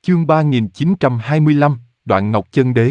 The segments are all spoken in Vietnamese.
Chương 3925, Đoạn Ngọc Chân Đế.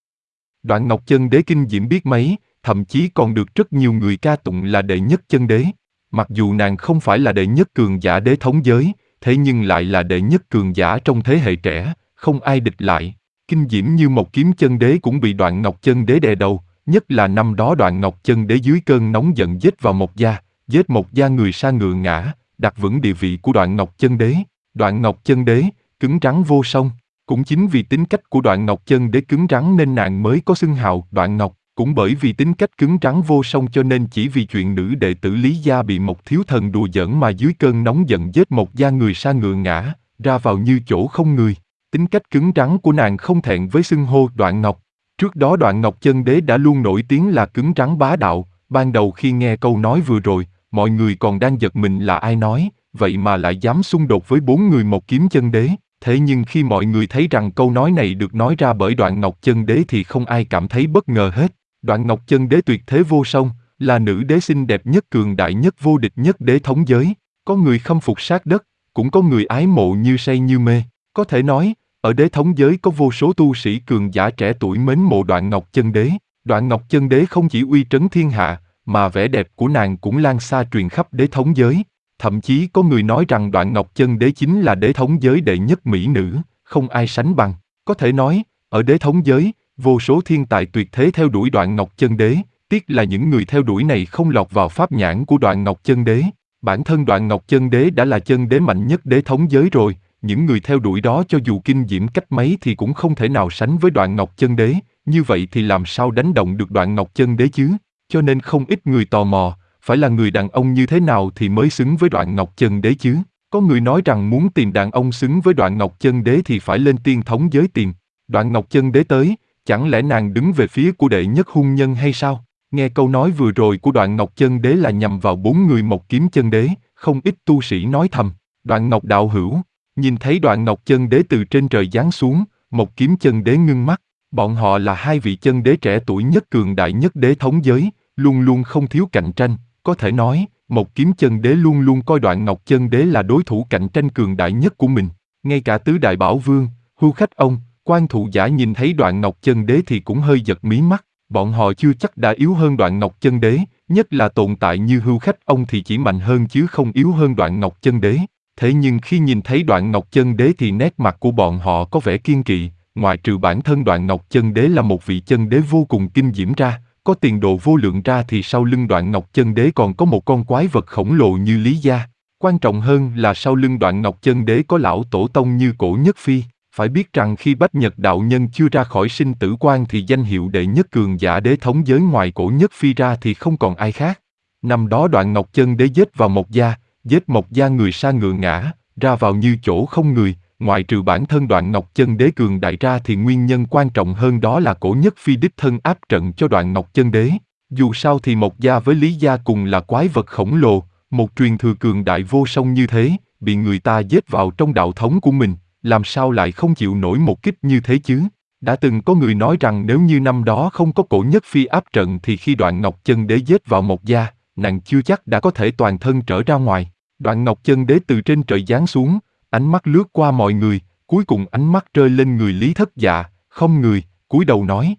Đoạn Ngọc Chân Đế kinh diễm biết mấy, thậm chí còn được rất nhiều người ca tụng là đệ nhất chân đế. Mặc dù nàng không phải là đệ nhất cường giả đế thống giới, thế nhưng lại là đệ nhất cường giả trong thế hệ trẻ, không ai địch lại. Kinh diễm như một kiếm chân đế cũng bị Đoạn Ngọc Chân Đế đè đầu, nhất là năm đó Đoạn Ngọc Chân Đế dưới cơn nóng giận giết vào Mộc gia, giết Mộc gia người sa ngựa ngã, đặt vững địa vị của Đoạn Ngọc Chân Đế. Đoạn Ngọc Chân Đế cứng rắn vô song. Cũng chính vì tính cách của Đoạn Ngọc Chân Đế cứng rắn nên nàng mới có xưng hào Đoạn Ngọc. Cũng bởi vì tính cách cứng rắn vô song cho nên chỉ vì chuyện nữ đệ tử Lý gia bị một thiếu thần đùa giỡn mà dưới cơn nóng giận giết Mộc gia người sa ngựa ngã, ra vào như chỗ không người. Tính cách cứng rắn của nàng không thẹn với xưng hô Đoạn Ngọc. Trước đó Đoạn Ngọc Chân Đế đã luôn nổi tiếng là cứng rắn bá đạo. Ban đầu khi nghe câu nói vừa rồi, mọi người còn đang giật mình là ai nói, vậy mà lại dám xung đột với 4 người một kiếm chân đế. Thế nhưng khi mọi người thấy rằng câu nói này được nói ra bởi Đoạn Ngọc Chân Đế thì không ai cảm thấy bất ngờ hết. Đoạn Ngọc Chân Đế tuyệt thế vô song, là nữ đế xinh đẹp nhất, cường đại nhất, vô địch nhất đế thống giới. Có người khâm phục sát đất, cũng có người ái mộ như say như mê. Có thể nói, ở đế thống giới có vô số tu sĩ cường giả trẻ tuổi mến mộ Đoạn Ngọc Chân Đế. Đoạn Ngọc Chân Đế không chỉ uy trấn thiên hạ, mà vẻ đẹp của nàng cũng lan xa truyền khắp đế thống giới. Thậm chí có người nói rằng Đoạn Ngọc Chân Đế chính là đế thống giới đệ nhất mỹ nữ, không ai sánh bằng. Có thể nói, ở đế thống giới, vô số thiên tài tuyệt thế theo đuổi Đoạn Ngọc Chân Đế, tiếc là những người theo đuổi này không lọt vào pháp nhãn của Đoạn Ngọc Chân Đế. Bản thân Đoạn Ngọc Chân Đế đã là chân đế mạnh nhất đế thống giới rồi, những người theo đuổi đó cho dù kinh diễm cách mấy thì cũng không thể nào sánh với Đoạn Ngọc Chân Đế, như vậy thì làm sao đánh động được Đoạn Ngọc Chân Đế chứ? Cho nên không ít người tò mò, phải là người đàn ông như thế nào thì mới xứng với Đoạn Ngọc Chân Đế chứ? Có người nói rằng muốn tìm đàn ông xứng với Đoạn Ngọc Chân Đế thì phải lên tiên thống giới tìm. Đoạn Ngọc Chân Đế tới, chẳng lẽ nàng đứng về phía của đệ nhất hung nhân hay sao? Nghe câu nói vừa rồi của Đoạn Ngọc Chân Đế là nhằm vào 4 người một kiếm chân đế, không ít tu sĩ nói thầm. Đoạn Ngọc đạo hữu, nhìn thấy Đoạn Ngọc Chân Đế từ trên trời giáng xuống, một kiếm chân đế ngưng mắt. Bọn họ là hai vị chân đế trẻ tuổi nhất, cường đại nhất đế thống giới, luôn luôn không thiếu cạnh tranh. Có thể nói, một kiếm chân đế luôn luôn coi Đoạn Ngọc Chân Đế là đối thủ cạnh tranh cường đại nhất của mình. Ngay cả tứ đại bảo vương, Hưu Khách Ông, Quan Thụ Giả nhìn thấy Đoạn Ngọc Chân Đế thì cũng hơi giật mí mắt. Bọn họ chưa chắc đã yếu hơn Đoạn Ngọc Chân Đế, nhất là tồn tại như Hưu Khách Ông thì chỉ mạnh hơn chứ không yếu hơn Đoạn Ngọc Chân Đế. Thế nhưng khi nhìn thấy Đoạn Ngọc Chân Đế thì nét mặt của bọn họ có vẻ kiên kỵ. Ngoại trừ bản thân Đoạn Ngọc Chân Đế là một vị chân đế vô cùng kinh diễm ra, có tiền đồ vô lượng ra thì sau lưng Đoạn Ngọc Chân Đế còn có một con quái vật khổng lồ như Lý Gia. Quan trọng hơn là sau lưng Đoạn Ngọc Chân Đế có lão tổ tông như Cổ Nhất Phi. Phải biết rằng khi Bách Nhật đạo nhân chưa ra khỏi sinh tử quan thì danh hiệu đệ nhất cường giả đế thống giới ngoài Cổ Nhất Phi ra thì không còn ai khác. Năm đó Đoạn Ngọc Chân Đế giết vào Mộc gia, giết Mộc gia người sa ngựa ngã, ra vào như chỗ không người. Ngoại trừ bản thân Đoạn Ngọc Chân Đế cường đại ra thì nguyên nhân quan trọng hơn đó là Cổ Nhất Phi đích thân áp trận cho Đoạn Ngọc Chân Đế. Dù sao thì Mộc gia với Lý gia cùng là quái vật khổng lồ, một truyền thừa cường đại vô song như thế, bị người ta giết vào trong đạo thống của mình, làm sao lại không chịu nổi một kích như thế chứ? Đã từng có người nói rằng nếu như năm đó không có Cổ Nhất Phi áp trận thì khi Đoạn Ngọc Chân Đế giết vào Mộc gia, nàng chưa chắc đã có thể toàn thân trở ra ngoài. Đoạn Ngọc Chân Đế từ trên trời giáng xuống, ánh mắt lướt qua mọi người, cuối cùng ánh mắt rơi lên người Lý Thất Dạ, không người, cúi đầu nói: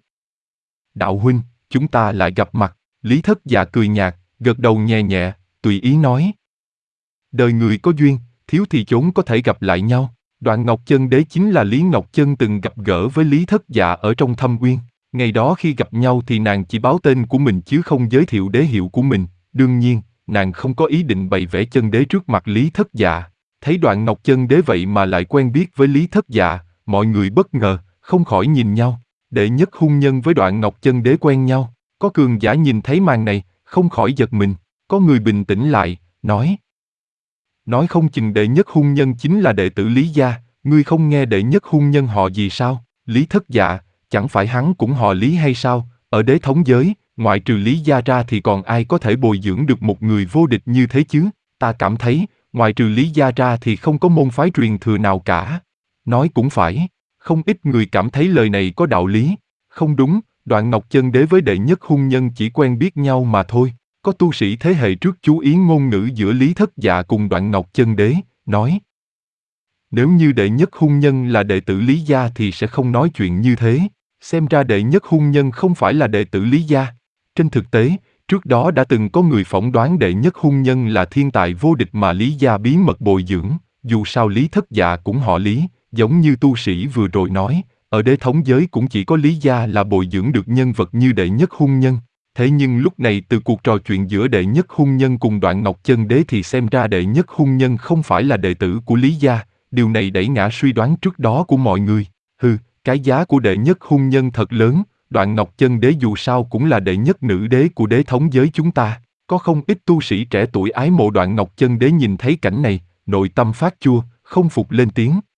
Đạo huynh, chúng ta lại gặp mặt. Lý Thất Dạ cười nhạt, gật đầu nhẹ nhẹ, tùy ý nói: Đời người có duyên, thiếu thì chốn có thể gặp lại nhau. Đoạn Ngọc Chân Đế chính là Lý Ngọc Chân từng gặp gỡ với Lý Thất Dạ ở trong Thâm Uyên. Ngày đó khi gặp nhau thì nàng chỉ báo tên của mình chứ không giới thiệu đế hiệu của mình. Đương nhiên, nàng không có ý định bày vẽ chân đế trước mặt Lý Thất Dạ. Thấy Đoạn Ngọc Chân Đế vậy mà lại quen biết với Lý Thất Dạ, mọi người bất ngờ, không khỏi nhìn nhau. Đệ nhất hung nhân với Đoạn Ngọc Chân Đế quen nhau. Có cường giả nhìn thấy màn này, không khỏi giật mình. Có người bình tĩnh lại, nói không chừng đệ nhất hung nhân chính là đệ tử Lý gia. Ngươi không nghe đệ nhất hung nhân họ gì sao? Lý Thất Dạ, chẳng phải hắn cũng họ Lý hay sao? Ở đế thống giới, ngoại trừ Lý gia ra thì còn ai có thể bồi dưỡng được một người vô địch như thế chứ? Ta cảm thấy, ngoài trừ Lý gia ra thì không có môn phái truyền thừa nào cả. Nói cũng phải, không ít người cảm thấy lời này có đạo lý. Không đúng, Đoạn Ngọc Chân Đế với đệ nhất hung nhân chỉ quen biết nhau mà thôi. Có tu sĩ thế hệ trước chú ý ngôn ngữ giữa Lý Thất Dạ cùng Đoạn Ngọc Chân Đế, nói: Nếu như đệ nhất hôn nhân là đệ tử Lý gia thì sẽ không nói chuyện như thế. Xem ra đệ nhất hôn nhân không phải là đệ tử Lý gia. Trên thực tế, trước đó đã từng có người phỏng đoán đệ nhất hôn nhân là thiên tài vô địch mà Lý gia bí mật bồi dưỡng, dù sao Lý Thất Dạ cũng họ Lý, giống như tu sĩ vừa rồi nói, ở đế thống giới cũng chỉ có Lý gia là bồi dưỡng được nhân vật như đệ nhất hôn nhân. Thế nhưng lúc này từ cuộc trò chuyện giữa đệ nhất hôn nhân cùng Đoạn Ngọc Chân Đế thì xem ra đệ nhất hôn nhân không phải là đệ tử của Lý gia, điều này đẩy ngã suy đoán trước đó của mọi người. Cái giá của đệ nhất hôn nhân thật lớn, Đoạn Ngọc Chân Đế dù sao cũng là đệ nhất nữ đế của đế thống giới chúng ta. Có không ít tu sĩ trẻ tuổi ái mộ Đoạn Ngọc Chân Đế nhìn thấy cảnh này, nội tâm phát chua, không phục lên tiếng.